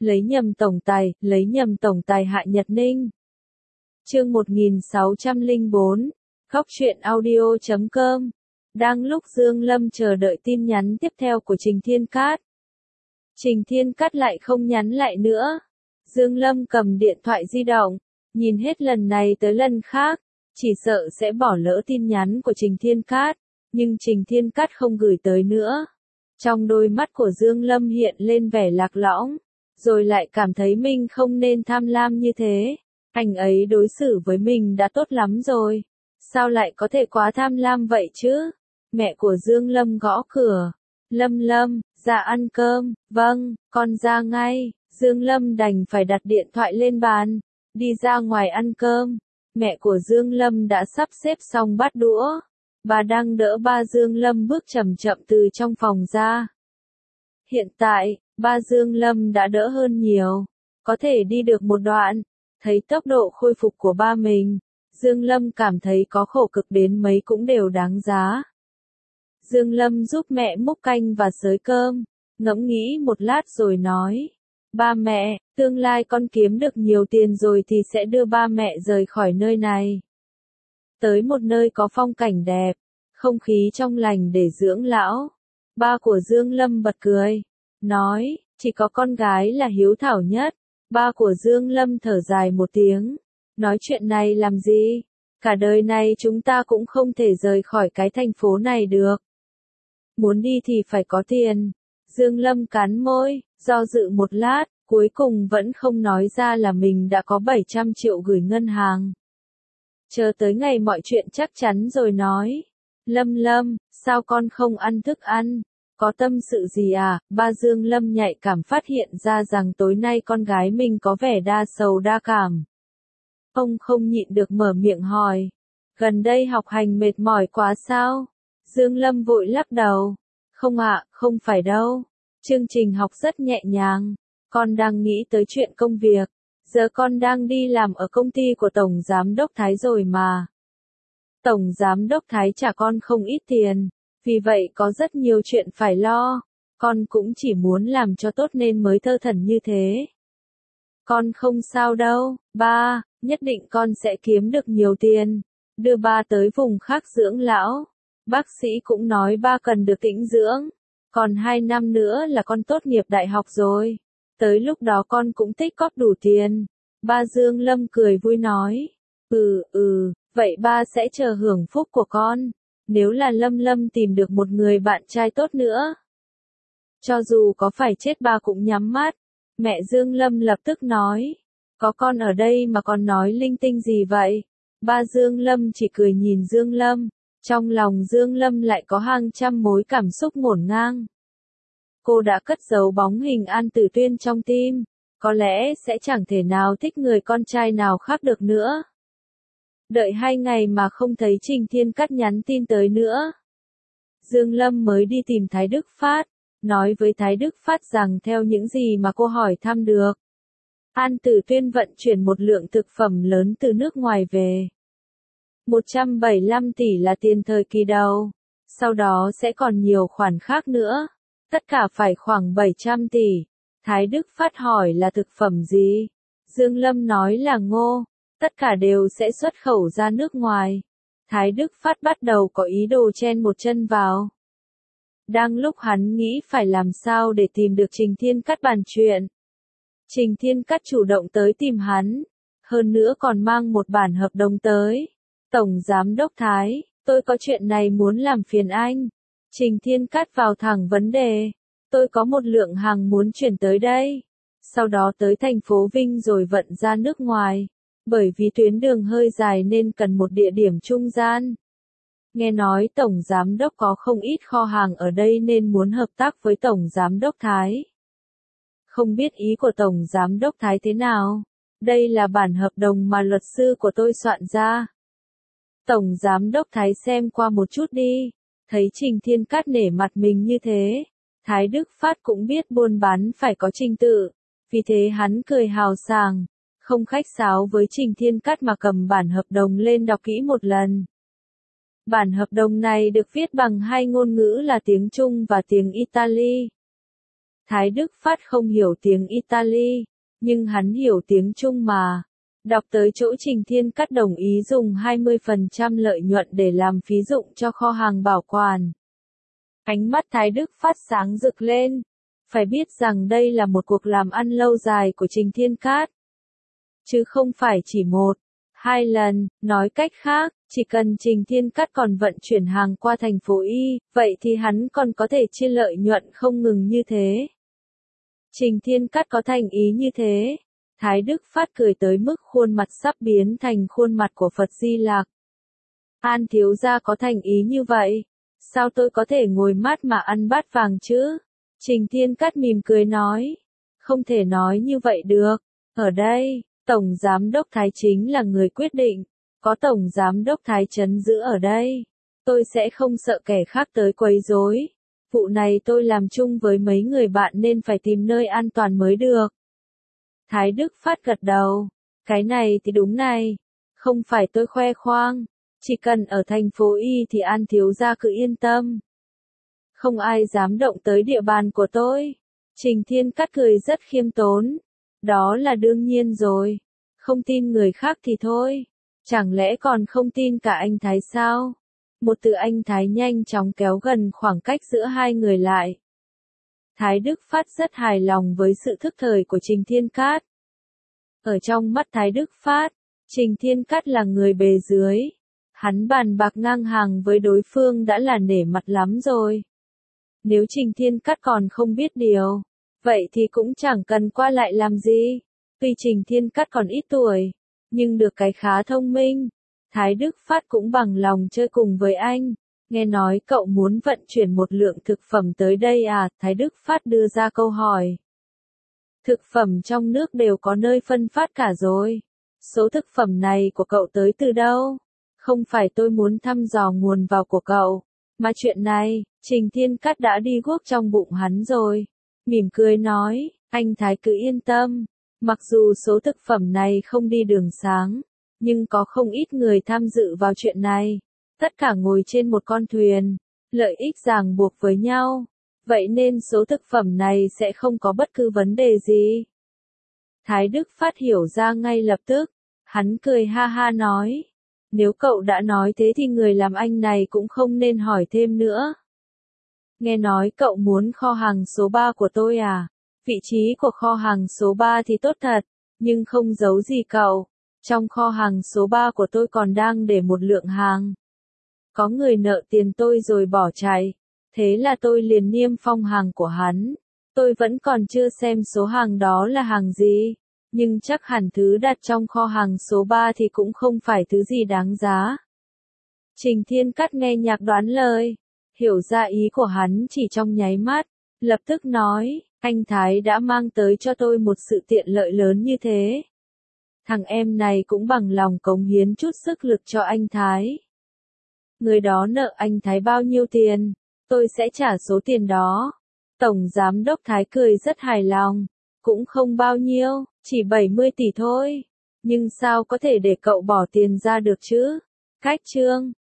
lấy nhầm tổng tài Hạ Nhật Ninh. Chương 1604, Góc truyện audio.com. Đang lúc Dương Lâm chờ đợi tin nhắn tiếp theo của Trình Thiên Cát, Trình Thiên Cát lại không nhắn lại nữa. Dương Lâm cầm điện thoại di động, nhìn hết lần này tới lần khác, chỉ sợ sẽ bỏ lỡ tin nhắn của Trình Thiên Cát, nhưng Trình Thiên Cát không gửi tới nữa. Trong đôi mắt của Dương Lâm hiện lên vẻ lạc lõng, rồi lại cảm thấy mình không nên tham lam như thế. Anh ấy đối xử với mình đã tốt lắm rồi, sao lại có thể quá tham lam vậy chứ? Mẹ của Dương Lâm gõ cửa. Lâm Lâm, ra ăn cơm. Vâng, con ra ngay. Dương Lâm đành phải đặt điện thoại lên bàn, đi ra ngoài ăn cơm. Mẹ của Dương Lâm đã sắp xếp xong bát đũa. Bà đang đỡ ba Dương Lâm bước chậm chậm từ trong phòng ra. Hiện tại, ba Dương Lâm đã đỡ hơn nhiều, có thể đi được một đoạn. Thấy tốc độ khôi phục của ba mình, Dương Lâm cảm thấy có khổ cực đến mấy cũng đều đáng giá. Dương Lâm giúp mẹ múc canh và xới cơm, ngẫm nghĩ một lát rồi nói: Ba mẹ, tương lai con kiếm được nhiều tiền rồi thì sẽ đưa ba mẹ rời khỏi nơi này, tới một nơi có phong cảnh đẹp, không khí trong lành để dưỡng lão. Ba của Dương Lâm bật cười, nói: Chỉ có con gái là hiếu thảo nhất. Ba của Dương Lâm thở dài một tiếng, nói chuyện này làm gì? Cả đời này chúng ta cũng không thể rời khỏi cái thành phố này được. Muốn đi thì phải có tiền. Dương Lâm cắn môi, do dự một lát, cuối cùng vẫn không nói ra là mình đã có 700 triệu gửi ngân hàng. Chờ tới ngày mọi chuyện chắc chắn rồi nói. Lâm Lâm, sao con không ăn thức ăn? Có tâm sự gì à? Ba Dương Lâm nhạy cảm phát hiện ra rằng tối nay con gái mình có vẻ đa sầu đa cảm. Ông không nhịn được mở miệng hỏi. Gần đây học hành mệt mỏi quá sao? Dương Lâm vội lắc đầu. Không ạ, không phải đâu. Chương trình học rất nhẹ nhàng. Con đang nghĩ tới chuyện công việc. Giờ con đang đi làm ở công ty của Tổng Giám Đốc Thái rồi mà. Tổng Giám Đốc Thái trả con không ít tiền. Vì vậy có rất nhiều chuyện phải lo. Con cũng chỉ muốn làm cho tốt nên mới thơ thẩn như thế. Con không sao đâu, ba, nhất định con sẽ kiếm được nhiều tiền. Đưa ba tới vùng khác dưỡng lão. Bác sĩ cũng nói ba cần được tĩnh dưỡng. Còn 2 năm nữa là con tốt nghiệp đại học rồi. Tới lúc đó con cũng tích cóp đủ tiền. Ba Dương Lâm cười vui nói. Vậy ba sẽ chờ hưởng phúc của con. Nếu là Lâm Lâm tìm được một người bạn trai tốt nữa, cho dù có phải chết ba cũng nhắm mắt. Mẹ Dương Lâm lập tức nói. Có con ở đây mà con nói linh tinh gì vậy? Ba Dương Lâm chỉ cười nhìn Dương Lâm. Trong lòng Dương Lâm lại có hàng trăm mối cảm xúc ngổn ngang. Cô đã cất giấu bóng hình An Tử Tuyên trong tim. Có lẽ sẽ chẳng thể nào thích người con trai nào khác được nữa. Đợi 2 ngày mà không thấy Trình Thiên Cát nhắn tin tới nữa. Dương Lâm mới đi tìm Thái Đức Phát, nói với Thái Đức Phát rằng theo những gì mà cô hỏi thăm được, An Tử Tuyên vận chuyển một lượng thực phẩm lớn từ nước ngoài về. 175 tỷ là tiền thời kỳ đầu, sau đó sẽ còn nhiều khoản khác nữa, tất cả phải khoảng 700 tỷ. Thái Đức Phát hỏi là thực phẩm gì? Dương Lâm nói là ngô. Tất cả đều sẽ xuất khẩu ra nước ngoài. Thái Đức Phát bắt đầu có ý đồ chen một chân vào. Đang lúc hắn nghĩ phải làm sao để tìm được Trình Thiên Cát bàn chuyện, Trình Thiên Cát chủ động tới tìm hắn. Hơn nữa còn mang một bản hợp đồng tới. Tổng Giám Đốc Thái, tôi có chuyện này muốn làm phiền anh. Trình Thiên Cát vào thẳng vấn đề. Tôi có một lượng hàng muốn chuyển tới đây. Sau đó tới thành phố Vinh rồi vận ra nước ngoài. Bởi vì tuyến đường hơi dài nên cần một địa điểm trung gian. Nghe nói Tổng Giám Đốc có không ít kho hàng ở đây nên muốn hợp tác với Tổng Giám Đốc Thái. Không biết ý của Tổng Giám Đốc Thái thế nào? Đây là bản hợp đồng mà luật sư của tôi soạn ra. Tổng Giám Đốc Thái xem qua một chút đi. Thấy Trình Thiên Cát nể mặt mình như thế, Thái Đức Phát cũng biết buôn bán phải có trình tự. Vì thế hắn cười hào sảng, không khách sáo với Trình Thiên Cát mà cầm bản hợp đồng lên đọc kỹ một lần. Bản hợp đồng này được viết bằng 2 ngôn ngữ là tiếng Trung và tiếng Italy. Thái Đức Phát không hiểu tiếng Italy, nhưng hắn hiểu tiếng Trung mà. Đọc tới chỗ Trình Thiên Cát đồng ý dùng 20% lợi nhuận để làm phí dụng cho kho hàng bảo quản. Ánh mắt Thái Đức Phát sáng rực lên. Phải biết rằng đây là một cuộc làm ăn lâu dài của Trình Thiên Cát. Chứ không phải chỉ một, hai lần, nói cách khác, chỉ cần Trình Thiên Cát còn vận chuyển hàng qua thành phố Y, vậy thì hắn còn có thể chia lợi nhuận không ngừng như thế. Trình Thiên Cát có thành ý như thế. Thái Đức Phát cười tới mức khuôn mặt sắp biến thành khuôn mặt của Phật Di Lặc. An thiếu gia có thành ý như vậy, sao tôi có thể ngồi mát mà ăn bát vàng chứ? Trình Thiên Cát mỉm cười nói, không thể nói như vậy được. Ở đây, Tổng Giám đốc Thái chính là người quyết định, có Tổng Giám đốc Thái trấn giữ ở đây. Tôi sẽ không sợ kẻ khác tới quấy rối. Vụ này tôi làm chung với mấy người bạn nên phải tìm nơi an toàn mới được. Thái Đức Phát gật đầu. Cái này thì đúng này. Không phải tôi khoe khoang. Chỉ cần ở thành phố Y thì An thiếu gia cứ yên tâm. Không ai dám động tới địa bàn của tôi. Trình Thiên Cát cười rất khiêm tốn. Đó là đương nhiên rồi. Không tin người khác thì thôi. Chẳng lẽ còn không tin cả anh Thái sao? Một từ anh Thái nhanh chóng kéo gần khoảng cách giữa hai người lại. Thái Đức Phát rất hài lòng với sự thức thời của Trình Thiên Cát. Ở trong mắt Thái Đức Phát, Trình Thiên Cát là người bề dưới. Hắn bàn bạc ngang hàng với đối phương đã là nể mặt lắm rồi. Nếu Trình Thiên Cát còn không biết điều, vậy thì cũng chẳng cần qua lại làm gì. Tuy Trình Thiên Cát còn ít tuổi, nhưng được cái khá thông minh. Thái Đức Phát cũng bằng lòng chơi cùng với anh. Nghe nói cậu muốn vận chuyển một lượng thực phẩm tới đây à? Thái Đức Phát đưa ra câu hỏi. Thực phẩm trong nước đều có nơi phân phát cả rồi. Số thực phẩm này của cậu tới từ đâu? Không phải tôi muốn thăm dò nguồn vào của cậu, mà chuyện này, Trình Thiên Cát đã đi guốc trong bụng hắn rồi. Mỉm cười nói, anh Thái cứ yên tâm. Mặc dù số thực phẩm này không đi đường sáng, nhưng có không ít người tham dự vào chuyện này. Tất cả ngồi trên một con thuyền, lợi ích ràng buộc với nhau. Vậy nên số thực phẩm này sẽ không có bất cứ vấn đề gì. Thái Đức Phát hiểu ra ngay lập tức. Hắn cười ha ha nói. Nếu cậu đã nói thế thì người làm anh này cũng không nên hỏi thêm nữa. Nghe nói cậu muốn kho hàng số 3 của tôi à? Vị trí của kho hàng số 3 thì tốt thật, nhưng không giấu gì cậu. Trong kho hàng số 3 của tôi còn đang để một lượng hàng. Có người nợ tiền tôi rồi bỏ chạy. Thế là tôi liền niêm phong hàng của hắn. Tôi vẫn còn chưa xem số hàng đó là hàng gì. Nhưng chắc hẳn thứ đặt trong kho hàng số 3 thì cũng không phải thứ gì đáng giá. Trình Thiên Cát nghe nhạc đoán lời. Hiểu ra ý của hắn chỉ trong nháy mắt. Lập tức nói, anh Thái đã mang tới cho tôi một sự tiện lợi lớn như thế. Thằng em này cũng bằng lòng cống hiến chút sức lực cho anh Thái. Người đó nợ anh Thái bao nhiêu tiền, tôi sẽ trả số tiền đó. Tổng Giám đốc Thái cười rất hài lòng. Cũng không bao nhiêu, chỉ 70 tỷ thôi. Nhưng sao có thể để cậu bỏ tiền ra được chứ? Cách chương